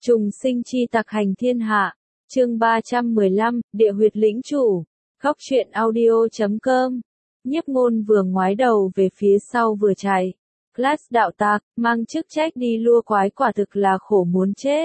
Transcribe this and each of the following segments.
Trùng sinh chi tặc hành thiên hạ, chương 315, địa huyệt lĩnh chủ, góc truyện audio.com. Nhiếp Ngôn vừa ngoái đầu về phía sau vừa chạy. Class đạo tặc, mang chức trách đi lua quái quả thực là khổ muốn chết.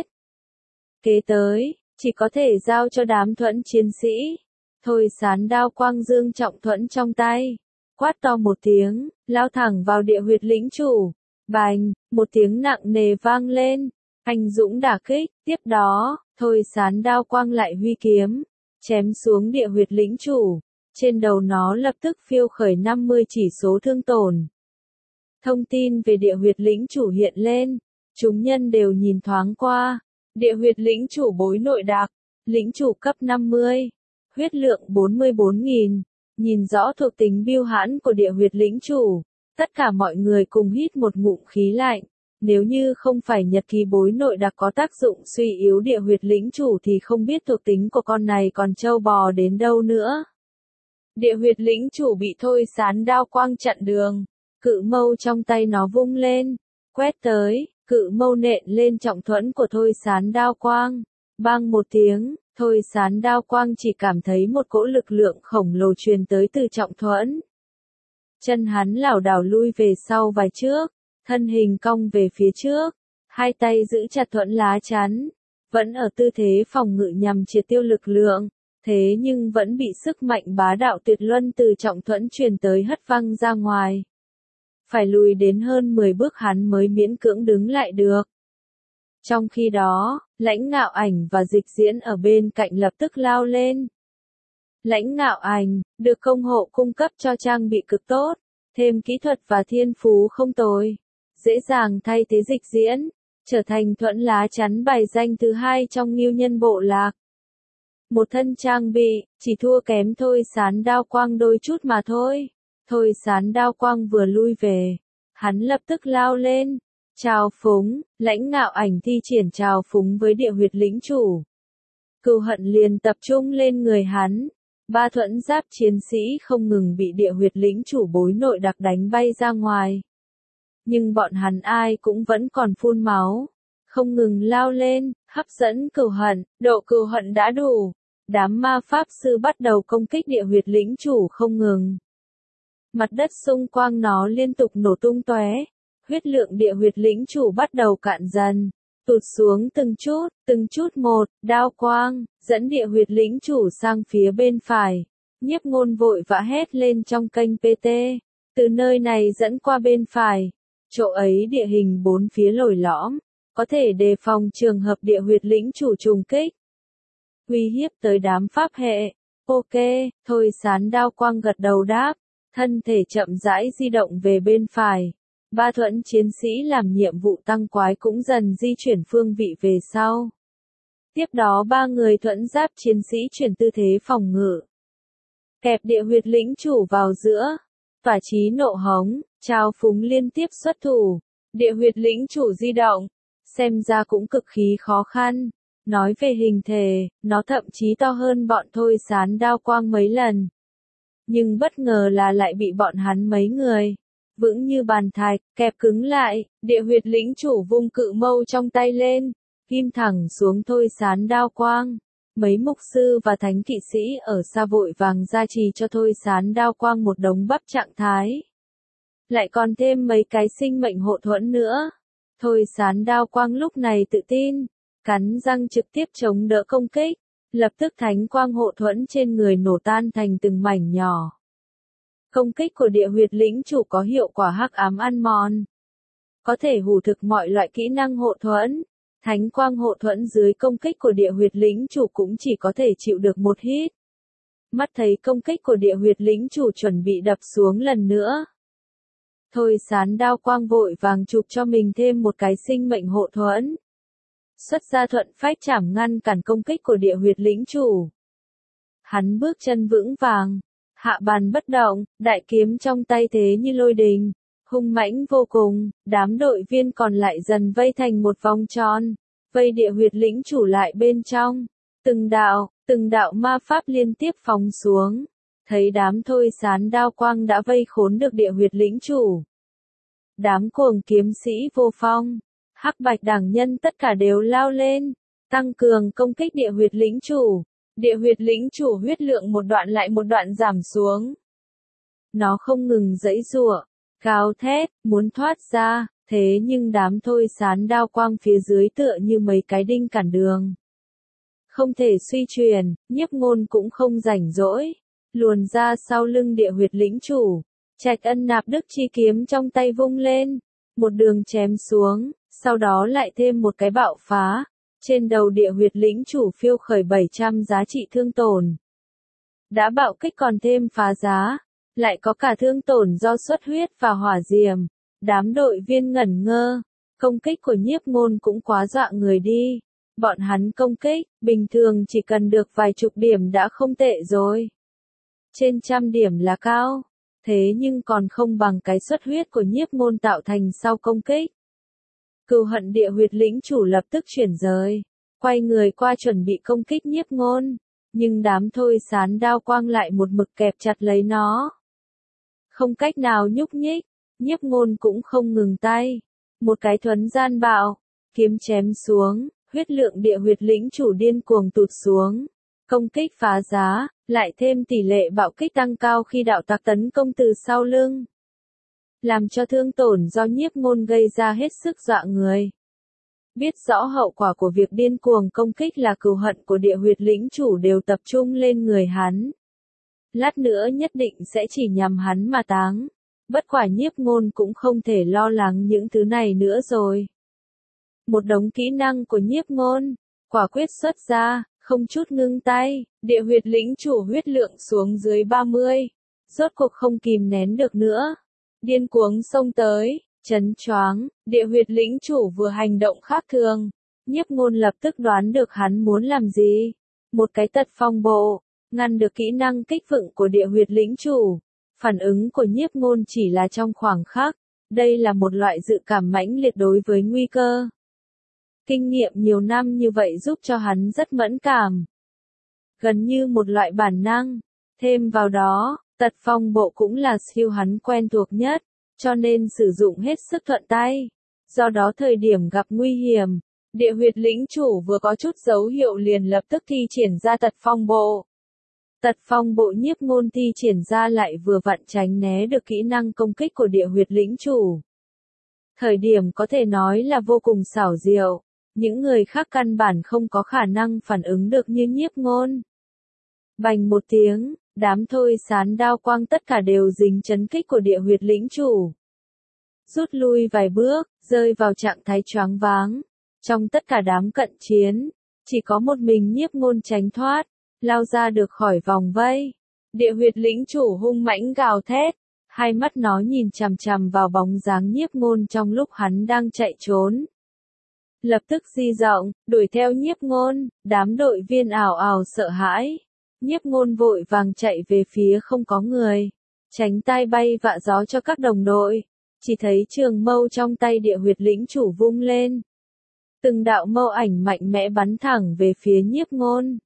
Kế tới, chỉ có thể giao cho đám Thuẫn chiến sĩ. Thôi sán đao quang dương trọng thuẫn trong tay. Quát to một tiếng, lao thẳng vào địa huyệt lĩnh chủ. Bành, một tiếng nặng nề vang lên. Anh dũng đả kích, tiếp đó, thôi sán đao quang lại huy kiếm, chém xuống địa huyệt lĩnh chủ. Trên đầu nó lập tức phiêu khởi 50 chỉ số thương tổn. Thông tin về địa huyệt lĩnh chủ hiện lên, chúng nhân đều nhìn thoáng qua. Địa huyệt lĩnh chủ bối nội đặc, lĩnh chủ cấp 50, huyết lượng 44.000. Nhìn rõ thuộc tính biêu hãn của địa huyệt lĩnh chủ, tất cả mọi người cùng hít một ngụm khí lạnh. Nếu như không phải nhật ký bối nội đặc có tác dụng suy yếu địa huyệt lĩnh chủ thì không biết thuộc tính của con này còn trâu bò đến đâu nữa. Địa huyệt lĩnh chủ bị thôi sán đao quang chặn đường, cự mâu trong tay nó vung lên, quét tới, cự mâu nện lên trọng thuẫn của thôi sán đao quang. Bang một tiếng, thôi sán đao quang chỉ cảm thấy một cỗ lực lượng khổng lồ truyền tới từ trọng thuẫn. Chân hắn lảo đảo lui về sau vài bước. Thân hình cong về phía trước, hai tay giữ chặt thuẫn lá chắn, vẫn ở tư thế phòng ngự nhằm triệt tiêu lực lượng, thế nhưng vẫn bị sức mạnh bá đạo tuyệt luân từ trọng thuẫn truyền tới hất văng ra ngoài. Phải lùi đến hơn 10 bước hắn mới miễn cưỡng đứng lại được. Trong khi đó, Lãnh Ngạo Ảnh và Dịch Diễn ở bên cạnh lập tức lao lên. Lãnh Ngạo Ảnh, được công hộ cung cấp cho trang bị cực tốt, thêm kỹ thuật và thiên phú không tồi. Dễ dàng thay thế Dịch Diễn, trở thành thuẫn lá chắn bài danh thứ 2 trong Ngưu Nhân bộ lạc. Một thân trang bị, chỉ thua kém thôi sán đao quang đôi chút mà thôi. Thôi sán đao quang vừa lui về, hắn lập tức lao lên, trào phúng, Lãnh Ngạo Ảnh thi triển trào phúng với địa huyệt lĩnh chủ. Cừu hận liền tập trung lên người hắn. Ba thuẫn giáp chiến sĩ không ngừng bị địa huyệt lĩnh chủ bối nội đặc đánh bay ra ngoài. Nhưng bọn hắn ai cũng vẫn còn phun máu, không ngừng lao lên, hấp dẫn cừu hận, độ cừu hận đã đủ. Đám ma pháp sư bắt đầu công kích địa huyệt lĩnh chủ không ngừng. Mặt đất xung quanh nó liên tục nổ tung tóe, huyết lượng địa huyệt lĩnh chủ bắt đầu cạn dần, tụt xuống từng chút một, đao quang, dẫn địa huyệt lĩnh chủ sang phía bên phải. Nhiếp Ngôn vội vã hét lên trong kênh PT, từ nơi này dẫn qua bên phải. Chỗ ấy địa hình bốn phía lồi lõm, có thể đề phòng trường hợp địa huyệt lĩnh chủ trùng kích. Uy hiếp tới đám pháp hệ. Ok, thôi sán đao quang gật đầu đáp, thân thể chậm rãi di động về bên phải. Ba thuẫn chiến sĩ làm nhiệm vụ tăng quái cũng dần di chuyển phương vị về sau. Tiếp đó ba người thuẫn giáp chiến sĩ chuyển tư thế phòng ngự. Kẹp địa huyệt lĩnh chủ vào giữa. Tỏa chí nộ hống, trào phúng liên tiếp xuất thủ. Địa huyệt lĩnh chủ di động. Xem ra cũng cực khí khó khăn. Nói về hình thể, nó thậm chí to hơn bọn thôi sán đao quang mấy lần. Nhưng bất ngờ là lại bị bọn hắn mấy người vững như bàn thạch, kẹp cứng lại. Địa huyệt lĩnh chủ vung cự mâu trong tay lên, ghim thẳng xuống thôi sán đao quang. Mấy mục sư và thánh kỵ sĩ ở xa vội vàng gia trì cho thôi sán đao quang một đống bắp trạng thái. Lại còn thêm mấy cái sinh mệnh hộ thuẫn nữa. Thôi sán đao quang lúc này tự tin, cắn răng trực tiếp chống đỡ công kích. Lập tức thánh quang hộ thuẫn trên người nổ tan thành từng mảnh nhỏ. Công kích của địa huyệt lĩnh chủ có hiệu quả hắc ám ăn mòn. Có thể hủ thực mọi loại kỹ năng hộ thuẫn. Thánh quang hộ thuẫn dưới công kích của địa huyệt lĩnh chủ cũng chỉ có thể chịu được một hit. Mắt thấy công kích của địa huyệt lĩnh chủ chuẩn bị đập xuống lần nữa. Thôi sán đao quang vội vàng chụp cho mình thêm một cái sinh mệnh hộ thuẫn. Xuất ra thuận phách chảm ngăn cản công kích của địa huyệt lĩnh chủ. Hắn bước chân vững vàng, hạ bàn bất động, đại kiếm trong tay thế như lôi đình, hung mãnh vô cùng. Đám đội viên còn lại dần vây thành một vòng tròn, vây địa huyệt lĩnh chủ lại bên trong. Từng đạo ma pháp liên tiếp phóng xuống. Thấy đám thôi sán đao quang đã vây khốn được địa huyệt lĩnh chủ. Đám cuồng kiếm sĩ vô phong, Hắc bạch đẳng nhân tất cả đều lao lên, tăng cường công kích địa huyệt lĩnh chủ. Địa huyệt lĩnh chủ huyết lượng một đoạn lại một đoạn giảm xuống. Nó không ngừng giãy giụa, gào thét, muốn thoát ra, thế nhưng đám thôi sán đao quang phía dưới tựa như mấy cái đinh cản đường. Không thể suy chuyển, Nhiếp Ngôn cũng không rảnh rỗi, luồn ra sau lưng địa huyệt lĩnh chủ. Trạch Ân nạp đức chi kiếm trong tay vung lên, một đường chém xuống, sau đó lại thêm một cái bạo phá. Trên đầu địa huyệt lĩnh chủ phiêu khởi 700 giá trị thương tổn. Đã bạo kích còn thêm phá giá, lại có cả thương tổn do xuất huyết và hỏa diệm. Đám đội viên ngẩn ngơ, công kích của Nhiếp Ngôn cũng quá dọa người đi. Bọn hắn công kích, bình thường chỉ cần được vài chục điểm đã không tệ rồi. Trên trăm điểm là cao, thế nhưng còn không bằng cái xuất huyết của Nhiếp Ngôn tạo thành sau công kích. Cừu hận địa huyệt lĩnh chủ lập tức chuyển rời, quay người qua chuẩn bị công kích Nhiếp Ngôn, nhưng đám thôi sán đao quang lại một mực kẹp chặt lấy nó. Không cách nào nhúc nhích, Nhiếp Ngôn cũng không ngừng tay. Một cái thuấn gian bạo, kiếm chém xuống, huyết lượng địa huyệt lĩnh chủ điên cuồng tụt xuống. Công kích phá giá, lại thêm tỷ lệ bạo kích tăng cao khi đạo tặc tấn công từ sau lưng. Làm cho thương tổn do Nhiếp Ngôn gây ra hết sức dọa người. Biết rõ hậu quả của việc điên cuồng công kích là cừu hận của địa huyệt lĩnh chủ đều tập trung lên người hắn. Lát nữa nhất định sẽ chỉ nhằm hắn mà táng. Bất quả Nhiếp Ngôn cũng không thể lo lắng những thứ này nữa rồi. Một đống kỹ năng của Nhiếp Ngôn, quả quyết xuất ra, không chút ngưng tay, địa huyệt lĩnh chủ huyết lượng xuống dưới 30. Rốt cuộc không kìm nén được nữa. Điên cuồng xông tới, chấn choáng, địa huyệt lĩnh chủ vừa hành động khác thường. Nhiếp Ngôn lập tức đoán được hắn muốn làm gì. Một cái tật phong bộ, ngăn được kỹ năng kích vựng của địa huyệt lĩnh chủ. Phản ứng của Nhiếp Ngôn chỉ là trong khoảng khắc. Đây là một loại dự cảm mãnh liệt đối với nguy cơ. Kinh nghiệm nhiều năm như vậy giúp cho hắn rất mẫn cảm. Gần như một loại bản năng. Thêm vào đó, tật phong bộ cũng là skill hắn quen thuộc nhất, cho nên sử dụng hết sức thuận tay. Do đó thời điểm gặp nguy hiểm, địa huyệt lĩnh chủ vừa có chút dấu hiệu liền lập tức thi triển ra tật phong bộ. Tật phong bộ Nhiếp Ngôn thi triển ra lại vừa vặn tránh né được kỹ năng công kích của địa huyệt lĩnh chủ. Thời điểm có thể nói là vô cùng xảo diệu, những người khác căn bản không có khả năng phản ứng được như Nhiếp Ngôn. Bành một tiếng, đám thôi sán đao quang tất cả đều dính chấn kích của địa huyệt lĩnh chủ. Rút lui vài bước, rơi vào trạng thái choáng váng. Trong tất cả đám cận chiến, chỉ có một mình Nhiếp Ngôn tránh thoát, lao ra được khỏi vòng vây. Địa huyệt lĩnh chủ hung mãnh gào thét, hai mắt nó nhìn chằm chằm vào bóng dáng Nhiếp Ngôn trong lúc hắn đang chạy trốn. Lập tức di động, đuổi theo Nhiếp Ngôn, đám đội viên ào ào sợ hãi. Nhiếp Ngôn vội vàng chạy về phía không có người, tránh tai bay vạ gió cho các đồng đội. Chỉ thấy trường mâu trong tay địa huyệt lĩnh chủ vung lên. Từng đạo mâu ảnh mạnh mẽ bắn thẳng về phía Nhiếp Ngôn.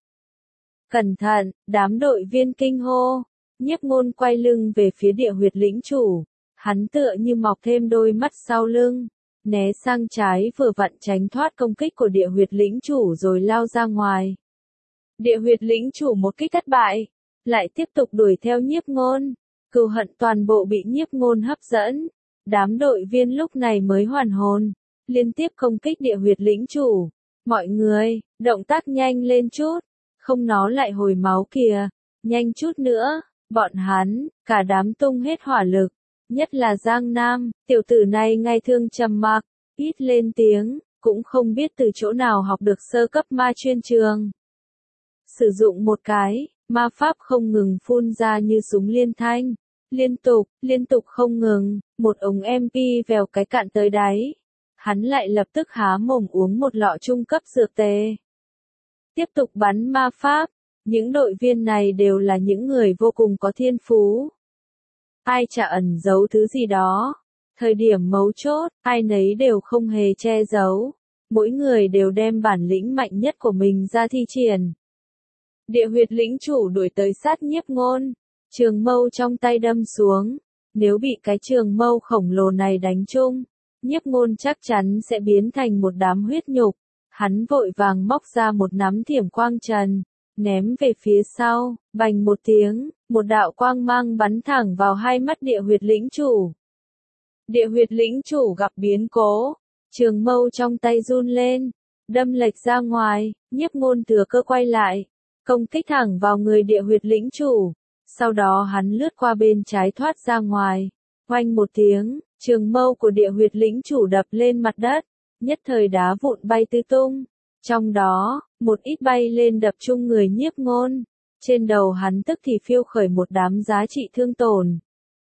Cẩn thận, đám đội viên kinh hô. Nhiếp Ngôn quay lưng về phía địa huyệt lĩnh chủ. Hắn tựa như mọc thêm đôi mắt sau lưng. Né sang trái vừa vặn tránh thoát công kích của địa huyệt lĩnh chủ rồi lao ra ngoài. Địa huyệt lĩnh chủ một kích thất bại. Lại tiếp tục đuổi theo Nhiếp Ngôn. Cừu hận toàn bộ bị Nhiếp Ngôn hấp dẫn. Đám đội viên lúc này mới hoàn hồn. Liên tiếp công kích địa huyệt lĩnh chủ. Mọi người, động tác nhanh lên chút. Không nó lại hồi máu kìa. Nhanh chút nữa. Bọn hắn, cả đám tung hết hỏa lực. Nhất là Giang Nam, tiểu tử này ngay thương trầm mặc, ít lên tiếng, cũng không biết từ chỗ nào học được sơ cấp ma chuyên trường. Sử dụng một cái, ma pháp không ngừng phun ra như súng liên thanh. Liên tục không ngừng, một ống MP vèo cái cạn tới đáy. Hắn lại lập tức há mồm uống một lọ trung cấp dược tề. Tiếp tục bắn ma pháp, những đội viên này đều là những người vô cùng có thiên phú. Ai chả ẩn giấu thứ gì đó. Thời điểm mấu chốt, ai nấy đều không hề che giấu. Mỗi người đều đem bản lĩnh mạnh nhất của mình ra thi triển. Địa huyệt lĩnh chủ đuổi tới sát Nhiếp Ngôn. Trường mâu trong tay đâm xuống. Nếu bị cái trường mâu khổng lồ này đánh trúng, Nhiếp Ngôn chắc chắn sẽ biến thành một đám huyết nhục. Hắn vội vàng móc ra một nắm thiểm quang trần, ném về phía sau, bành một tiếng, một đạo quang mang bắn thẳng vào hai mắt địa huyệt lĩnh chủ. Địa huyệt lĩnh chủ gặp biến cố, trường mâu trong tay run lên, đâm lệch ra ngoài, Nhiếp Ngôn thừa cơ quay lại, công kích thẳng vào người địa huyệt lĩnh chủ. Sau đó hắn lướt qua bên trái thoát ra ngoài, oanh một tiếng, trường mâu của địa huyệt lĩnh chủ đập lên mặt đất, nhất thời đá vụn bay tứ tung. Trong đó, một ít bay lên đập chung người Nhiếp Ngôn. Trên đầu hắn tức thì phiêu khởi một đám giá trị thương tổn.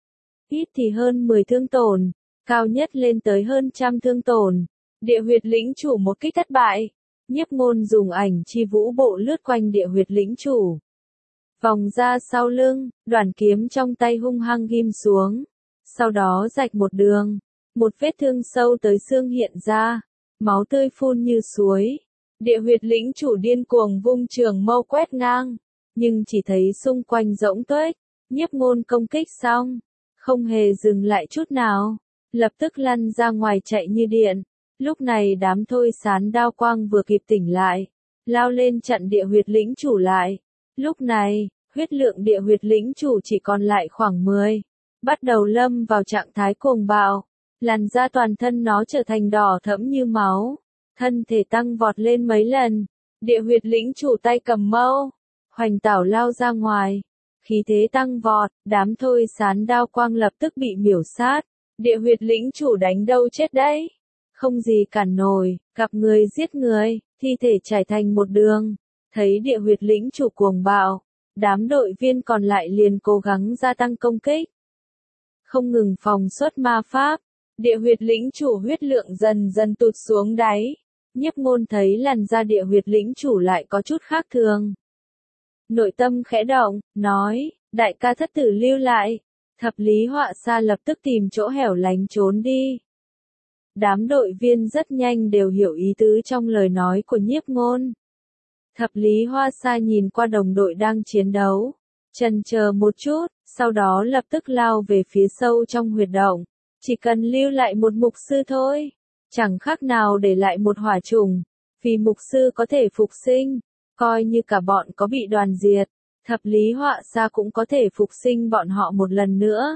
Ít thì hơn 10 thương tổn, cao nhất lên tới hơn 100 thương tổn. Địa huyệt lĩnh chủ một kích thất bại. Nhiếp Ngôn dùng ảnh chi vũ bộ lướt quanh địa huyệt lĩnh chủ. Vòng ra sau lưng, đoàn kiếm trong tay hung hăng ghim xuống. Sau đó rạch một đường. Một vết thương sâu tới xương hiện ra. Máu tươi phun như suối. Địa huyệt lĩnh chủ điên cuồng vung trường mâu quét ngang. Nhưng chỉ thấy xung quanh rỗng tuếch. Nhiếp Ngôn công kích xong. Không hề dừng lại chút nào. Lập tức lăn ra ngoài chạy như điện. Lúc này đám Thôi Sán đao quang vừa kịp tỉnh lại. Lao lên chặn địa huyệt lĩnh chủ lại. Lúc này, huyết lượng địa huyệt lĩnh chủ chỉ còn lại khoảng 10. Bắt đầu lâm vào trạng thái cuồng bạo. Làn da toàn thân nó trở thành đỏ thẫm như máu. Thân thể tăng vọt lên mấy lần. Địa huyệt lĩnh chủ tay cầm mâu. Hoành tảo lao ra ngoài. Khí thế tăng vọt, đám Thôi Sán đao quang lập tức bị miểu sát. Địa huyệt lĩnh chủ đánh đâu chết đấy. Không gì cản nổi, gặp người giết người, thi thể trải thành một đường. Thấy địa huyệt lĩnh chủ cuồng bạo, đám đội viên còn lại liền cố gắng gia tăng công kích. Không ngừng phòng xuất ma pháp, địa huyệt lĩnh chủ huyết lượng dần dần tụt xuống đáy. Nhiếp Ngôn thấy làn da địa huyệt lĩnh chủ lại có chút khác thường. Nội tâm khẽ động, nói, đại ca thất tử lưu lại. Thập lý họa sa lập tức tìm chỗ hẻo lánh trốn đi. Đám đội viên rất nhanh đều hiểu ý tứ trong lời nói của Nhiếp Ngôn. Thập lý hoa sa nhìn qua đồng đội đang chiến đấu. Chần chờ một chút, sau đó lập tức lao về phía sâu trong huyệt động. Chỉ cần lưu lại một mục sư thôi. Chẳng khác nào để lại một hỏa trùng. Vì mục sư có thể phục sinh. Coi như cả bọn có bị đoàn diệt. Thập lý họa sa cũng có thể phục sinh bọn họ một lần nữa.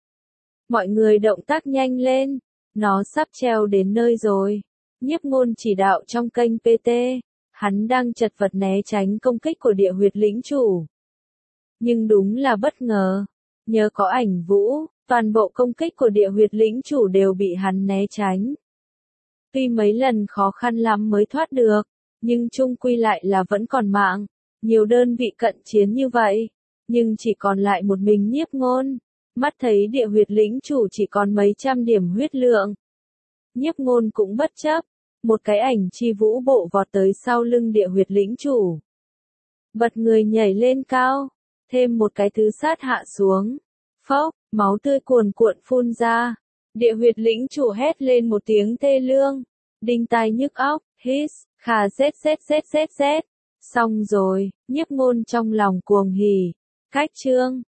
Mọi người động tác nhanh lên. Nó sắp treo đến nơi rồi. Nhiếp Ngôn chỉ đạo trong kênh PT. Hắn đang chật vật né tránh công kích của địa huyệt lĩnh chủ. Nhưng đúng là bất ngờ. Nhờ có ảnh vũ, toàn bộ công kích của địa huyệt lĩnh chủ đều bị hắn né tránh. Tuy mấy lần khó khăn lắm mới thoát được, nhưng chung quy lại là vẫn còn mạng. Nhiều đơn vị cận chiến như vậy, nhưng chỉ còn lại một mình Nhiếp Ngôn. Mắt thấy địa huyệt lĩnh chủ chỉ còn mấy trăm điểm huyết lượng. Nhiếp Ngôn cũng bất chấp, một cái ảnh chi vũ bộ vọt tới sau lưng địa huyệt lĩnh chủ. Bật người nhảy lên cao, thêm một cái thứ sát hạ xuống. Phốc, máu tươi cuồn cuộn phun ra. Địa huyệt lĩnh chủ hét lên một tiếng thê lương, đinh tai nhức óc, hít, khà rét. Xong rồi, Nhiếp Ngôn trong lòng cuồng hỉ. Cách chương